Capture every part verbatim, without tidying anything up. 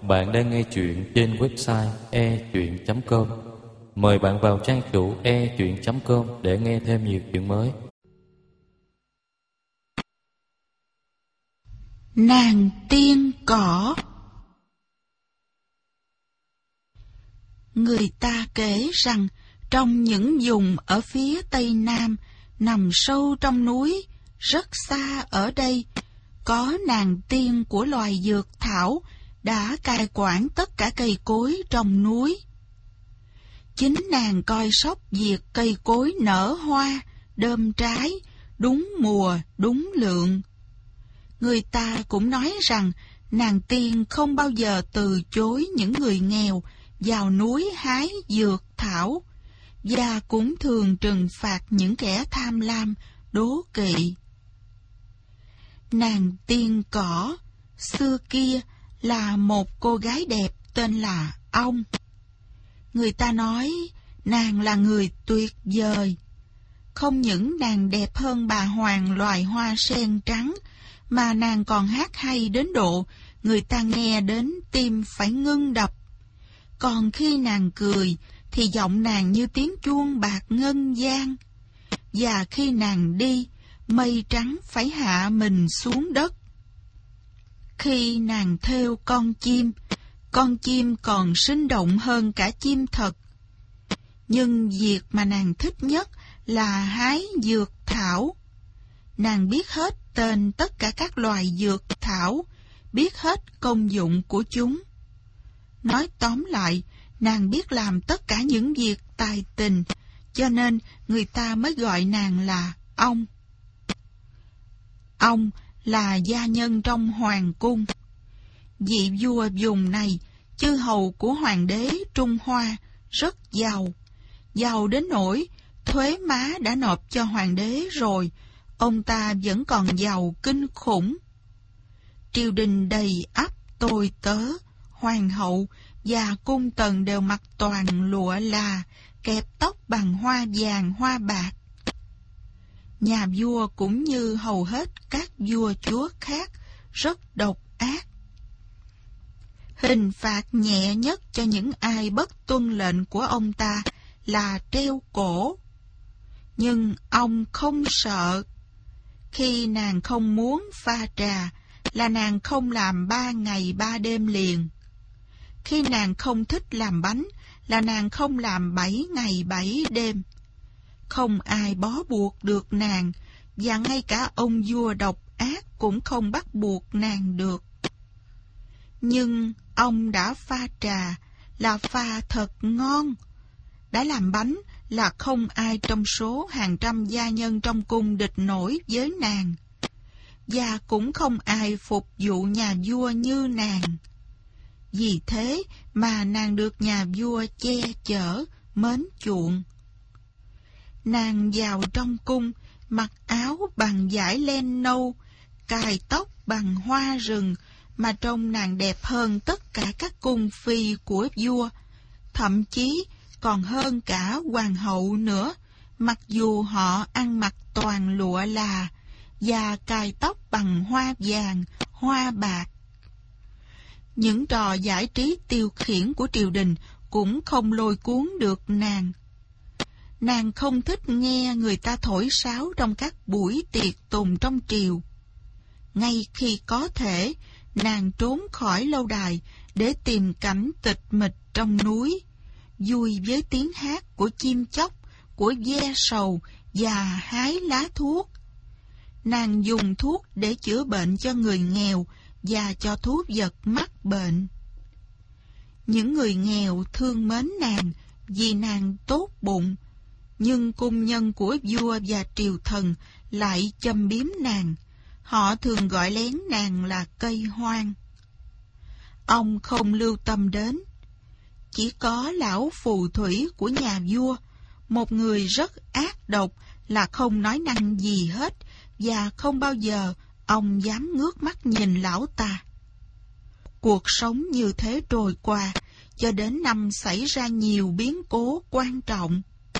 Bạn đang nghe chuyện trên website e chuyện chấm com. Mời bạn vào trang chủ e chuyện chấm com để nghe thêm nhiều chuyện mới. Nàng tiên cỏ. Người ta kể rằng trong những vùng ở phía tây nam, nằm sâu trong núi, rất xa ở đây, có nàng tiên của loài dược thảo đã cai quản tất cả cây cối trong núi. Chính nàng coi sóc việc cây cối nở hoa, đơm trái, đúng mùa, đúng lượng. Người ta cũng nói rằng nàng tiên không bao giờ từ chối những người nghèo vào núi hái dược thảo, và cũng thường trừng phạt những kẻ tham lam, đố kỵ. Nàng tiên cỏ xưa kia là một cô gái đẹp tên là Ong. Người ta nói nàng là người tuyệt vời. Không những nàng đẹp hơn bà hoàng loài hoa sen trắng, mà nàng còn hát hay đến độ người ta nghe đến tim phải ngưng đập. Còn khi nàng cười thì giọng nàng như tiếng chuông bạc ngân vang. Và khi nàng đi, mây trắng phải hạ mình xuống đất. Khi nàng thêu con chim, con chim còn sinh động hơn cả chim thật. Nhưng việc mà nàng thích nhất là hái dược thảo. Nàng biết hết tên tất cả các loài dược thảo, biết hết công dụng của chúng. Nói tóm lại, nàng biết làm tất cả những việc tài tình, cho nên người ta mới gọi nàng là Ong. Ong là gia nhân trong hoàng cung. Vị vua vùng này, chư hầu của hoàng đế Trung Hoa, rất giàu. Giàu đến nỗi thuế má đã nộp cho hoàng đế rồi, ông ta vẫn còn giàu kinh khủng. Triều đình đầy ắp tôi tớ, hoàng hậu và cung tần đều mặc toàn lụa là, kẹp tóc bằng hoa vàng hoa bạc. Nhà vua cũng như hầu hết các vua chúa khác, rất độc ác. Hình phạt nhẹ nhất cho những ai bất tuân lệnh của ông ta là treo cổ. Nhưng ông không sợ. Khi nàng không muốn pha trà, là nàng không làm ba ngày ba đêm liền. Khi nàng không thích làm bánh, là nàng không làm bảy ngày bảy đêm. Không ai bó buộc được nàng, và ngay cả ông vua độc ác cũng không bắt buộc nàng được. Nhưng ông đã pha trà, là pha thật ngon. Đã làm bánh, là không ai trong số hàng trăm gia nhân trong cung địch nổi với nàng. Và cũng không ai phục vụ nhà vua như nàng. Vì thế mà nàng được nhà vua che chở, mến chuộng. Nàng vào trong cung, mặc áo bằng vải len nâu, cài tóc bằng hoa rừng, mà trông nàng đẹp hơn tất cả các cung phi của vua, thậm chí còn hơn cả hoàng hậu nữa, mặc dù họ ăn mặc toàn lụa là và cài tóc bằng hoa vàng, hoa bạc. Những trò giải trí tiêu khiển của triều đình cũng không lôi cuốn được nàng. Nàng không thích nghe người ta thổi sáo trong các buổi tiệc tùng trong triều. Ngay khi có thể, nàng trốn khỏi lâu đài để tìm cảnh tịch mịch trong núi, vui với tiếng hát của chim chóc, của ve sầu và hái lá thuốc. Nàng dùng thuốc để chữa bệnh cho người nghèo và cho thú vật mắc bệnh. Những người nghèo thương mến nàng vì nàng tốt bụng, nhưng cung nhân của vua và triều thần lại châm biếm nàng. Họ thường gọi lén nàng là cây hoang. Ông không lưu tâm đến. Chỉ có lão phù thủy của nhà vua, một người rất ác độc, là không nói năng gì hết, và không bao giờ ông dám ngước mắt nhìn lão ta. Cuộc sống như thế trôi qua, cho đến năm xảy ra nhiều biến cố quan trọng.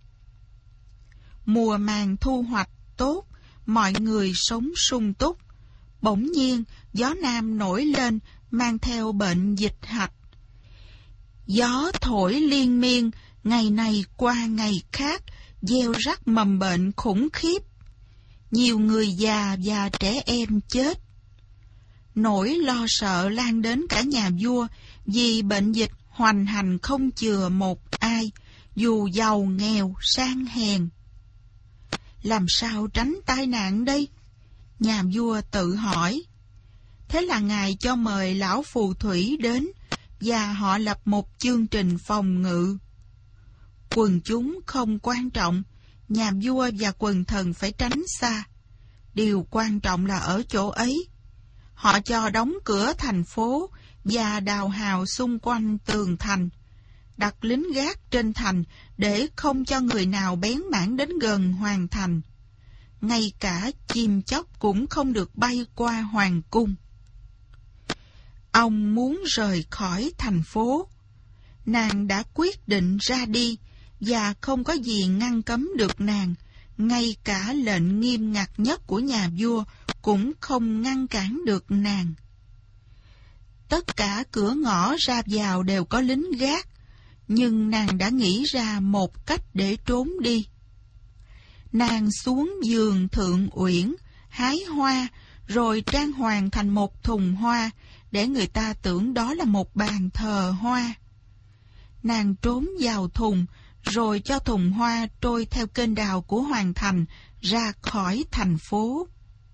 Mùa màng thu hoạch tốt, mọi người sống sung túc. Bỗng nhiên, gió nam nổi lên, mang theo bệnh dịch hạch. Gió thổi liên miên, ngày này qua ngày khác, gieo rắc mầm bệnh khủng khiếp. Nhiều người già và trẻ em chết. Nỗi lo sợ lan đến cả nhà vua, vì bệnh dịch hoành hành không chừa một ai, dù giàu nghèo sang hèn. Làm sao tránh tai nạn đây? Nhà vua tự hỏi. Thế là ngài cho mời lão phù thủy đến, và họ lập một chương trình phòng ngự. Quần chúng không quan trọng, nhà vua và quần thần phải tránh xa. Điều quan trọng là ở chỗ ấy. Họ cho đóng cửa thành phố và đào hào xung quanh tường thành, đặt lính gác trên thành để không cho người nào bén mảng đến gần hoàng thành. Ngay cả chim chóc cũng không được bay qua hoàng cung. Ông muốn rời khỏi thành phố. Nàng đã quyết định ra đi, và không có gì ngăn cấm được nàng. Ngay cả lệnh nghiêm ngặt nhất của nhà vua cũng không ngăn cản được nàng. Tất cả cửa ngõ ra vào đều có lính gác, nhưng nàng đã nghĩ ra một cách để trốn đi. Nàng xuống giường thượng uyển, hái hoa, rồi trang hoàng thành một thùng hoa, để người ta tưởng đó là một bàn thờ hoa. Nàng trốn vào thùng, rồi cho thùng hoa trôi theo kênh đào của hoàng thành ra khỏi thành phố.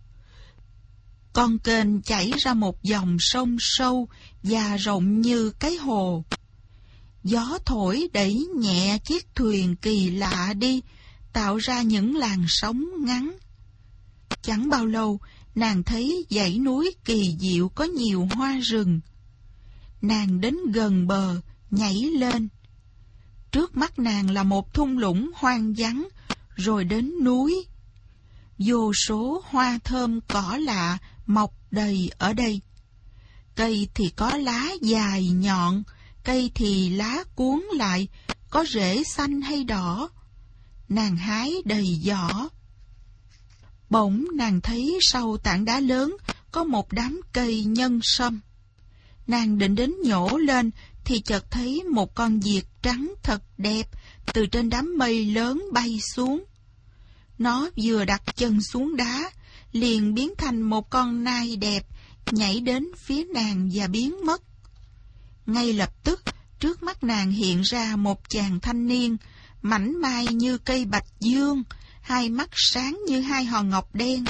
Con kênh chảy ra một dòng sông sâu và rộng như cái hồ. Gió thổi đẩy nhẹ chiếc thuyền kỳ lạ đi, tạo ra những làn sóng ngắn. Chẳng bao lâu, nàng thấy dãy núi kỳ diệu có nhiều hoa rừng. Nàng đến gần bờ, nhảy lên. Trước mắt nàng là một thung lũng hoang vắng, rồi đến núi. Vô số hoa thơm cỏ lạ mọc đầy ở đây. Cây thì có lá dài nhọn, cây thì lá cuốn lại, có rễ xanh hay đỏ. Nàng hái đầy giỏ. Bỗng nàng thấy sau tảng đá lớn có một đám cây nhân sâm. Nàng định đến nhổ lên, thì chợt thấy một con diệt trắng thật đẹp từ trên đám mây lớn bay xuống. Nó vừa đặt chân xuống đá, liền biến thành một con nai đẹp, nhảy đến phía nàng và biến mất. Ngay lập tức, trước mắt nàng hiện ra một chàng thanh niên, mảnh mai như cây bạch dương, hai mắt sáng như hai hòn ngọc đen.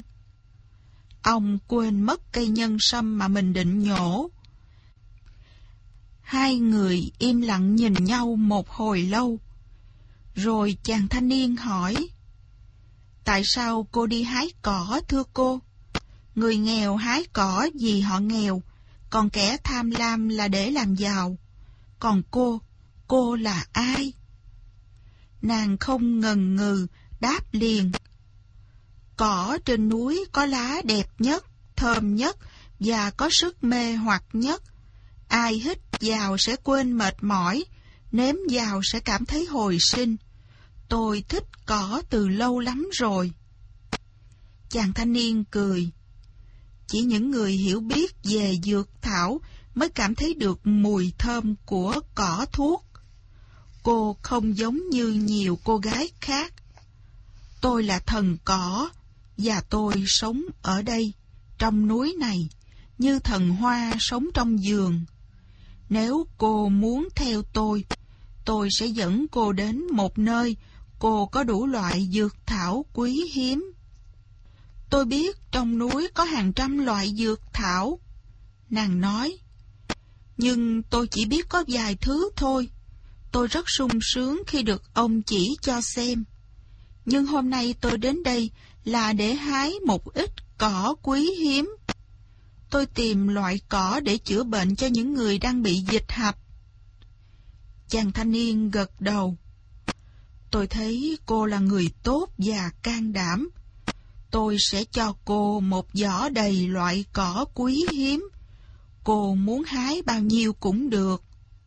Ông quên mất cây nhân sâm mà mình định nhổ. Hai người im lặng nhìn nhau một hồi lâu. Rồi chàng thanh niên hỏi: Tại sao cô đi hái cỏ thưa cô? Người nghèo hái cỏ vì họ nghèo, còn kẻ tham lam là để làm giàu. Còn cô, cô là ai? Nàng không ngần ngừ, đáp liền: Cỏ trên núi có lá đẹp nhất, thơm nhất và có sức mê hoặc nhất. Ai hít vào sẽ quên mệt mỏi, nếm vào sẽ cảm thấy hồi sinh. Tôi thích cỏ từ lâu lắm rồi. Chàng thanh niên cười: Chỉ những người hiểu biết về dược thảo mới cảm thấy được mùi thơm của cỏ thuốc. Cô không giống như nhiều cô gái khác. Tôi là thần cỏ, và tôi sống ở đây, trong núi này, như thần hoa sống trong vườn. Nếu cô muốn theo tôi, tôi sẽ dẫn cô đến một nơi cô có đủ loại dược thảo quý hiếm. Tôi biết trong núi có hàng trăm loại dược thảo. Nàng nói: Nhưng tôi chỉ biết có vài thứ thôi. Tôi rất sung sướng khi được ông chỉ cho xem. Nhưng hôm nay tôi đến đây là để hái một ít cỏ quý hiếm. Tôi tìm loại cỏ để chữa bệnh cho những người đang bị dịch hạch. Chàng thanh niên gật đầu. Tôi thấy cô là người tốt và can đảm. Tôi sẽ cho cô một giỏ đầy loại cỏ quý hiếm. Cô muốn hái bao nhiêu cũng được.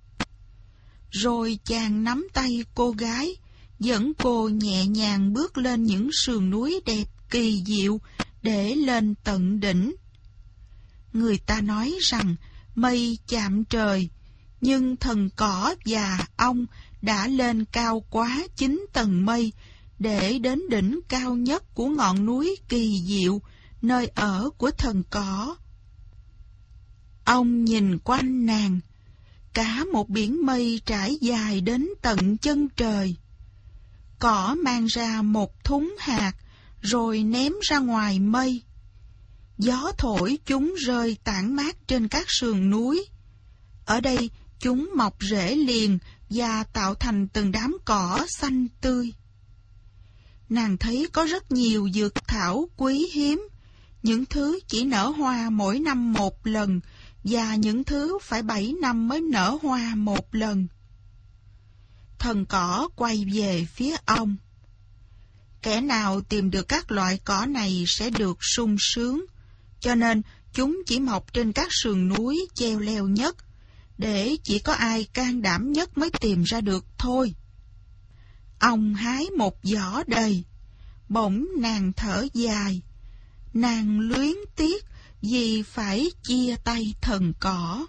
Rồi chàng nắm tay cô gái, dẫn cô nhẹ nhàng bước lên những sườn núi đẹp kỳ diệu để lên tận đỉnh. Người ta nói rằng mây chạm trời, nhưng thần cỏ và ong đã lên cao quá chín tầng mây để đến đỉnh cao nhất của ngọn núi kỳ diệu, nơi ở của thần cỏ. Ong nhìn quanh nàng, cả một biển mây trải dài đến tận chân trời. Cỏ mang ra một thúng hạt, rồi ném ra ngoài mây. Gió thổi chúng rơi tản mát trên các sườn núi. Ở đây chúng mọc rễ liền và tạo thành từng đám cỏ xanh tươi. Nàng thấy có rất nhiều dược thảo quý hiếm, những thứ chỉ nở hoa mỗi năm một lần, và những thứ phải bảy năm mới nở hoa một lần. Thần cỏ quay về phía ong. Kẻ nào tìm được các loại cỏ này sẽ được sung sướng, cho nên chúng chỉ mọc trên các sườn núi cheo leo nhất, để chỉ có ai can đảm nhất mới tìm ra được thôi. Ong hái một giỏ đầy, bỗng nàng thở dài. Nàng luyến tiếc vì phải chia tay thần cỏ.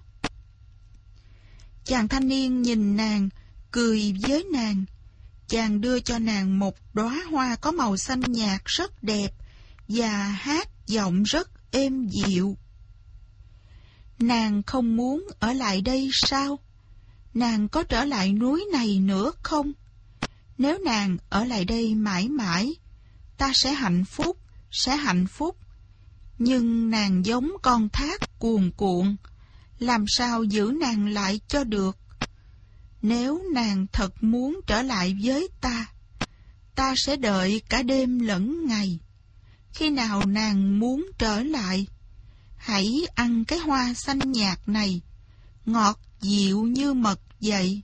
Chàng thanh niên nhìn nàng, cười với nàng. Chàng đưa cho nàng một đóa hoa có màu xanh nhạt rất đẹp và hát giọng rất êm dịu. Nàng không muốn ở lại đây sao? Nàng có trở lại núi này nữa không? Nếu nàng ở lại đây mãi mãi, ta sẽ hạnh phúc, sẽ hạnh phúc. Nhưng nàng giống con thác cuồn cuộn, làm sao giữ nàng lại cho được? Nếu nàng thật muốn trở lại với ta, ta sẽ đợi cả đêm lẫn ngày. Khi nào nàng muốn trở lại, hãy ăn cái hoa xanh nhạt này, ngọt dịu như mật vậy.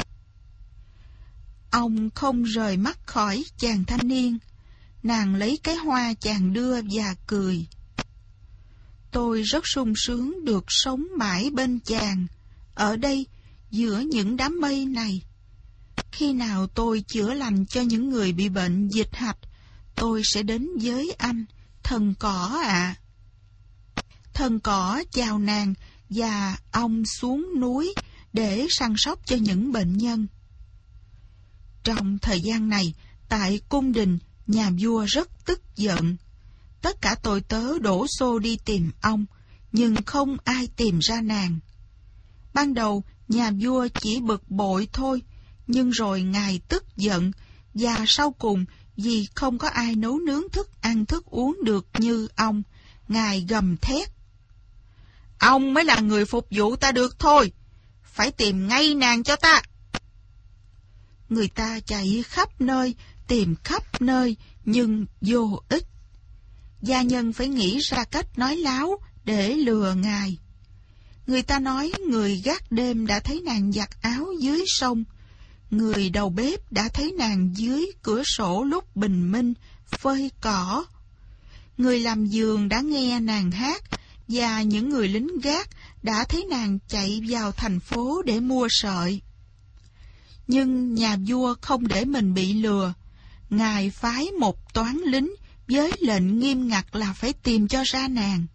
Ông không rời mắt khỏi chàng thanh niên. Nàng lấy cái hoa chàng đưa và cười. Tôi rất sung sướng được sống mãi bên chàng, ở đây, giữa những đám mây này. Khi nào tôi chữa lành cho những người bị bệnh dịch hạch, tôi sẽ đến với anh, thần cỏ ạ. À. Thần cỏ chào nàng và ong xuống núi để săn sóc cho những bệnh nhân. Trong thời gian này, tại cung đình, nhà vua rất tức giận. Tất cả tôi tớ đổ xô đi tìm ong, nhưng không ai tìm ra nàng. Ban đầu, nhà vua chỉ bực bội thôi, nhưng rồi ngài tức giận, và sau cùng, vì không có ai nấu nướng thức ăn thức uống được như ong, ngài gầm thét. Ông mới là người phục vụ ta được thôi, phải tìm ngay nàng cho ta. Người ta chạy khắp nơi, tìm khắp nơi, nhưng vô ích. Gia nhân phải nghĩ ra cách nói láo để lừa ngài. Người ta nói người gác đêm đã thấy nàng giặt áo dưới sông, người đầu bếp đã thấy nàng dưới cửa sổ lúc bình minh phơi cỏ, người làm giường đã nghe nàng hát, và những người lính gác đã thấy nàng chạy vào thành phố để mua sợi. Nhưng nhà vua không để mình bị lừa. Ngài phái một toán lính với lệnh nghiêm ngặt là phải tìm cho ra nàng.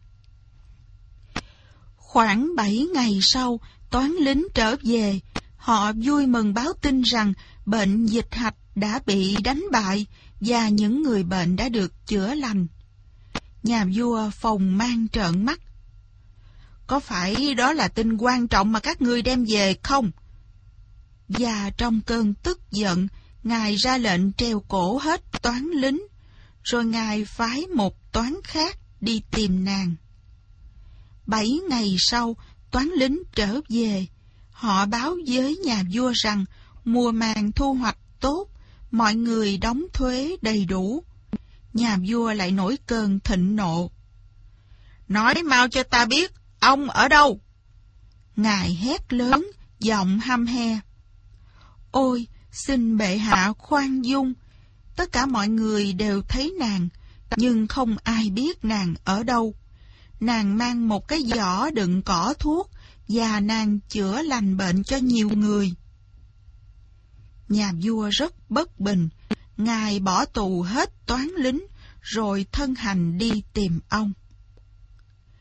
Khoảng bảy ngày sau, toán lính trở về. Họ vui mừng báo tin rằng bệnh dịch hạch đã bị đánh bại và những người bệnh đã được chữa lành. Nhà vua phồng mang trợn mắt. Có phải đó là tin quan trọng mà các ngươi đem về không? Và trong cơn tức giận, ngài ra lệnh treo cổ hết toán lính, rồi ngài phái một toán khác đi tìm nàng. Bảy ngày sau, toán lính trở về. Họ báo với nhà vua rằng mùa màng thu hoạch tốt, mọi người đóng thuế đầy đủ. Nhà vua lại nổi cơn thịnh nộ. Nói mau cho ta biết, ông ở đâu? Ngài hét lớn, giọng hăm he. Ôi, xin bệ hạ khoan dung. Tất cả mọi người đều thấy nàng, nhưng không ai biết nàng ở đâu. Nàng mang một cái giỏ đựng cỏ thuốc, và nàng chữa lành bệnh cho nhiều người. Nhà vua rất bất bình. Ngài bỏ tù hết toán lính, rồi thân hành đi tìm ông.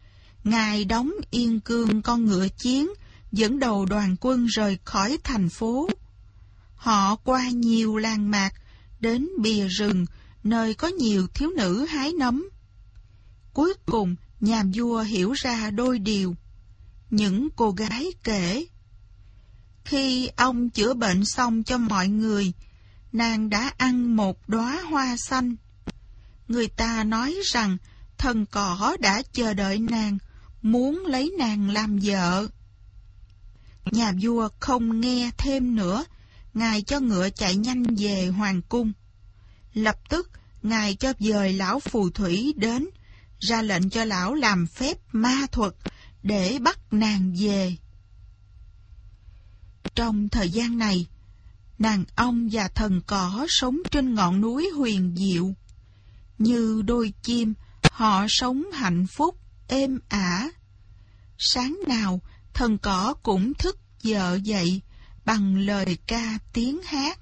Ngài đóng yên cương con ngựa chiến, dẫn đầu đoàn quân rời khỏi thành phố. Họ qua nhiều làng mạc, đến bìa rừng, nơi có nhiều thiếu nữ hái nấm. Cuối cùng, nhà vua hiểu ra đôi điều. Những cô gái kể: khi ông chữa bệnh xong cho mọi người, nàng đã ăn một đóa hoa xanh. Người ta nói rằng thần cỏ đã chờ đợi nàng, muốn lấy nàng làm vợ. Nhà vua không nghe thêm nữa, ngài cho ngựa chạy nhanh về hoàng cung. Lập tức, ngài cho dời lão phù thủy đến, ra lệnh cho lão làm phép ma thuật để bắt nàng về. Trong thời gian này, nàng ong và thần cỏ sống trên ngọn núi huyền diệu. Như đôi chim, họ sống hạnh phúc, êm ả. Sáng nào, thần cỏ cũng thức vợ dậy bằng lời ca tiếng hát.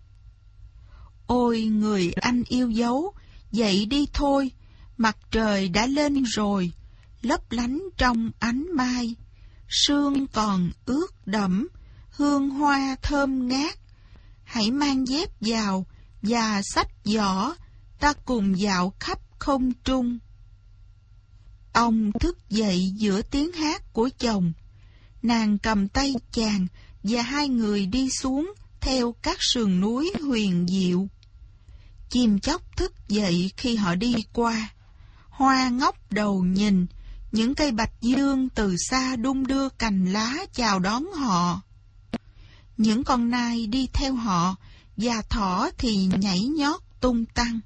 Ôi người anh yêu dấu, dậy đi thôi, mặt trời đã lên rồi, lấp lánh trong ánh mai. Sương còn ướt đẫm, hương hoa thơm ngát. Hãy mang dép vào và xách giỏ, ta cùng dạo khắp không trung. Ông thức dậy giữa tiếng hát của chồng. Nàng cầm tay chàng và hai người đi xuống theo các sườn núi huyền diệu. Chim chóc thức dậy khi họ đi qua. Hoa ngóc đầu nhìn, những cây bạch dương từ xa đung đưa cành lá chào đón họ. Những con nai đi theo họ, và thỏ thì nhảy nhót tung tăng.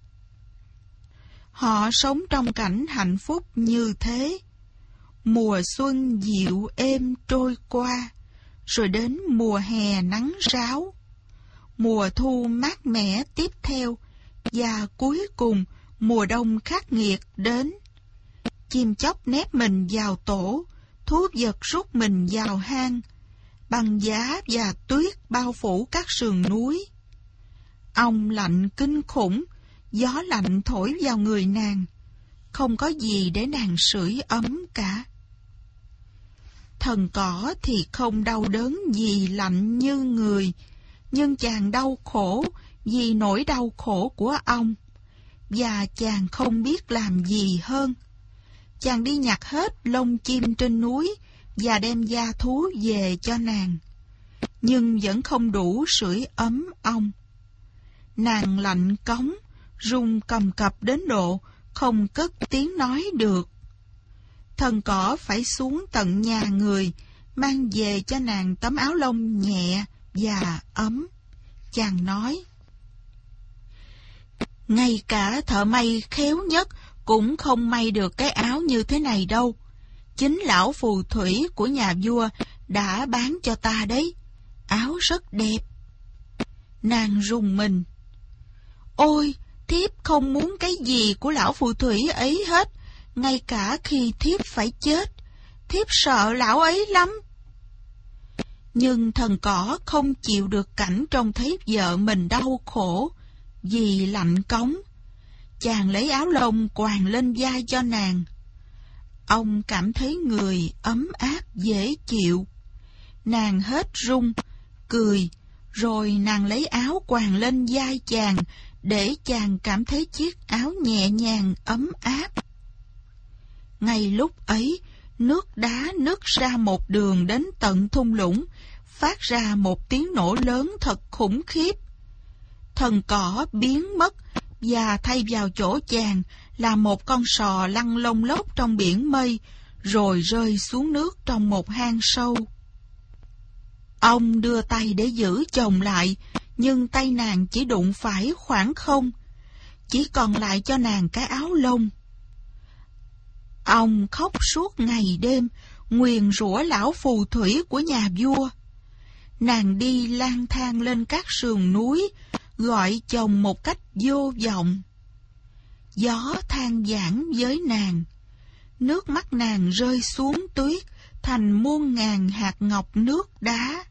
Họ sống trong cảnh hạnh phúc như thế. Mùa xuân dịu êm trôi qua, rồi đến mùa hè nắng ráo. Mùa thu mát mẻ tiếp theo, và cuối cùng mùa đông khắc nghiệt đến. Chim chóc nép mình vào tổ, thú vật rút mình vào hang. Băng giá và tuyết bao phủ các sườn núi. Ong lạnh kinh khủng, gió lạnh thổi vào người nàng. Không có gì để nàng sưởi ấm cả. Thần cỏ thì không đau đớn gì lạnh như người, nhưng chàng đau khổ vì nỗi đau khổ của ong. Và chàng không biết làm gì hơn. Chàng đi nhặt hết lông chim trên núi và đem da thú về cho nàng, nhưng vẫn không đủ sưởi ấm ong. Nàng lạnh cống, run cầm cập đến độ không cất tiếng nói được. Thần cỏ phải xuống tận nhà người, mang về cho nàng tấm áo lông nhẹ và ấm. Chàng nói: ngay cả thợ may khéo nhất cũng không may được cái áo như thế này đâu. Chính lão phù thủy của nhà vua đã bán cho ta đấy. Áo rất đẹp. Nàng rùng mình. Ôi, thiếp không muốn cái gì của lão phù thủy ấy hết. Ngay cả khi thiếp phải chết, thiếp sợ lão ấy lắm. Nhưng thần cỏ không chịu được cảnh trông thấy vợ mình đau khổ vì lạnh cống. Chàng lấy áo lông quàng lên vai cho nàng. Ông cảm thấy người ấm áp dễ chịu. Nàng hết run, cười, rồi nàng lấy áo quàng lên vai chàng để chàng cảm thấy chiếc áo nhẹ nhàng ấm áp. Ngay lúc ấy, nước đá nứt ra một đường đến tận thung lũng, phát ra một tiếng nổ lớn thật khủng khiếp. Thần cỏ biến mất, và thay vào chỗ chàng là một con sò lăn lông lốc trong biển mây, rồi rơi xuống nước trong một hang sâu. Ông đưa tay để giữ chồng lại, nhưng tay nàng chỉ đụng phải khoảng không, chỉ còn lại cho nàng cái áo lông. Ông khóc suốt ngày đêm, nguyền rủa lão phù thủy của nhà vua. Nàng đi lang thang lên các sườn núi, gọi chồng một cách vô vọng. Gió than vãn với nàng. Nước mắt nàng rơi xuống tuyết thành muôn ngàn hạt ngọc nước đá.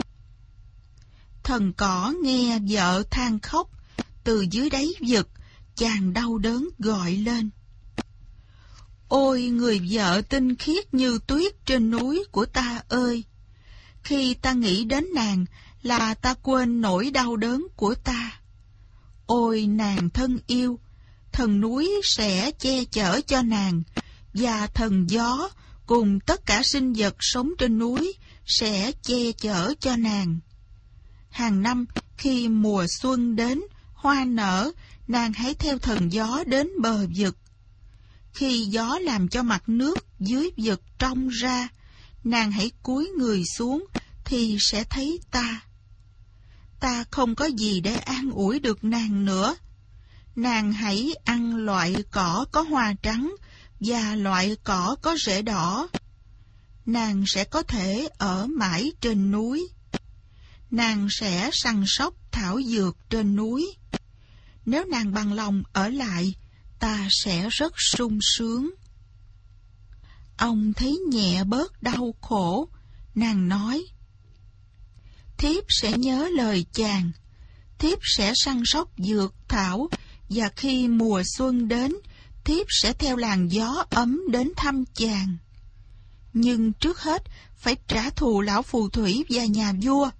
Thần cỏ nghe vợ than khóc, từ dưới đáy vực chàng đau đớn gọi lên: Ôi người vợ tinh khiết như tuyết trên núi của ta ơi! Khi ta nghĩ đến nàng là ta quên nỗi đau đớn của ta. Ôi nàng thân yêu! Thần núi sẽ che chở cho nàng, và thần gió cùng tất cả sinh vật sống trên núi sẽ che chở cho nàng. Hàng năm khi mùa xuân đến, hoa nở, nàng hãy theo thần gió đến bờ vực. Khi gió làm cho mặt nước dưới vực trong ra, nàng hãy cúi người xuống thì sẽ thấy ta. Ta không có gì để an ủi được nàng nữa. Nàng hãy ăn loại cỏ có hoa trắng và loại cỏ có rễ đỏ. Nàng sẽ có thể ở mãi trên núi. Nàng sẽ săn sóc thảo dược trên núi. Nếu nàng bằng lòng ở lại, ta sẽ rất sung sướng. Ông thấy nhẹ bớt đau khổ. Nàng nói: thiếp sẽ nhớ lời chàng. Thiếp sẽ săn sóc dược thảo, và khi mùa xuân đến, thiếp sẽ theo làn gió ấm đến thăm chàng. Nhưng trước hết phải trả thù lão phù thủy và nhà vua.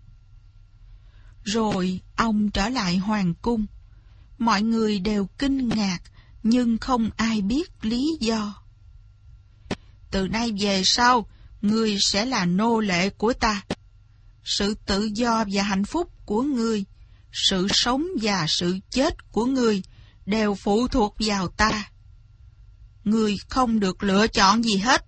Rồi ông trở lại hoàng cung. Mọi người đều kinh ngạc, nhưng không ai biết lý do. Từ nay về sau, ngươi sẽ là nô lệ của ta. Sự tự do và hạnh phúc của ngươi, sự sống và sự chết của ngươi đều phụ thuộc vào ta. Ngươi không được lựa chọn gì hết.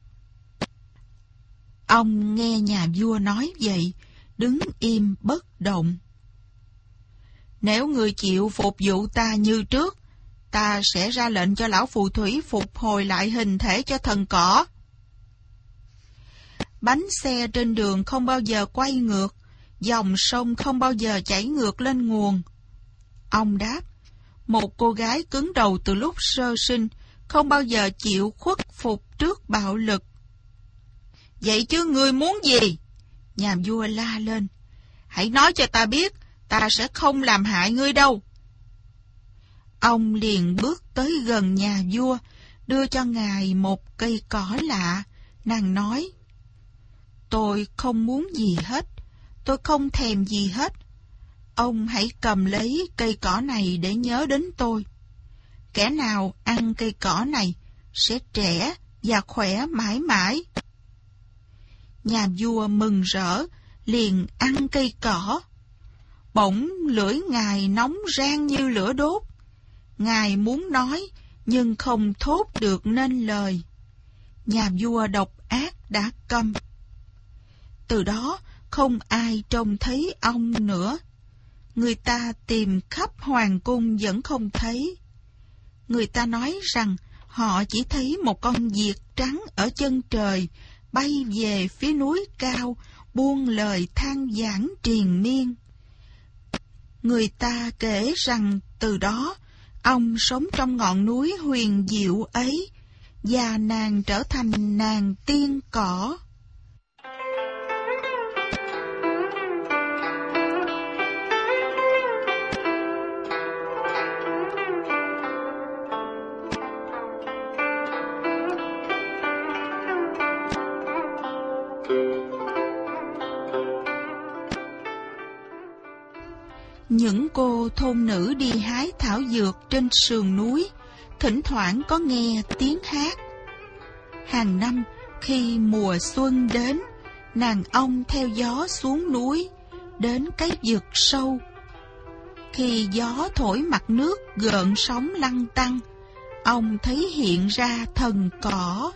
Ông nghe nhà vua nói vậy, đứng im bất động. Nếu ngươi chịu phục vụ ta như trước, ta sẽ ra lệnh cho lão phù thủy phục hồi lại hình thể cho thần cỏ. Bánh xe trên đường không bao giờ quay ngược, dòng sông không bao giờ chảy ngược lên nguồn. Ông đáp: một cô gái cứng đầu từ lúc sơ sinh không bao giờ chịu khuất phục trước bạo lực. Vậy chứ ngươi muốn gì? Nhà vua la lên. Hãy nói cho ta biết, ta sẽ không làm hại ngươi đâu. Ông liền bước tới gần nhà vua, đưa cho ngài một cây cỏ lạ. Nàng nói: tôi không muốn gì hết, tôi không thèm gì hết. Ông hãy cầm lấy cây cỏ này để nhớ đến tôi. Kẻ nào ăn cây cỏ này sẽ trẻ và khỏe mãi mãi. Nhà vua mừng rỡ, liền ăn cây cỏ. Bỗng lưỡi ngài nóng rang như lửa đốt. Ngài muốn nói, nhưng không thốt được nên lời. Nhà vua độc ác đã câm. Từ đó không ai trông thấy ông nữa. Người ta tìm khắp hoàng cung vẫn không thấy. Người ta nói rằng họ chỉ thấy một con diệt trắng ở chân trời bay về phía núi cao, buông lời than vãn triền miên. Người ta kể rằng từ đó ông sống trong ngọn núi huyền diệu ấy, và nàng trở thành nàng tiên cỏ. Những cô thôn nữ đi hái thảo dược trên sườn núi, thỉnh thoảng có nghe tiếng hát. Hàng năm khi mùa xuân đến, nàng ong theo gió xuống núi, đến cái vực sâu. Khi gió thổi mặt nước gợn sóng lăn tăn, ong thấy hiện ra thần cỏ.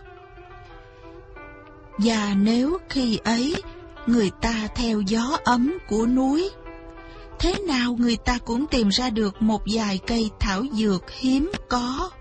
Và nếu khi ấy người ta theo gió ấm của núi, thế nào người ta cũng tìm ra được một vài cây thảo dược hiếm có.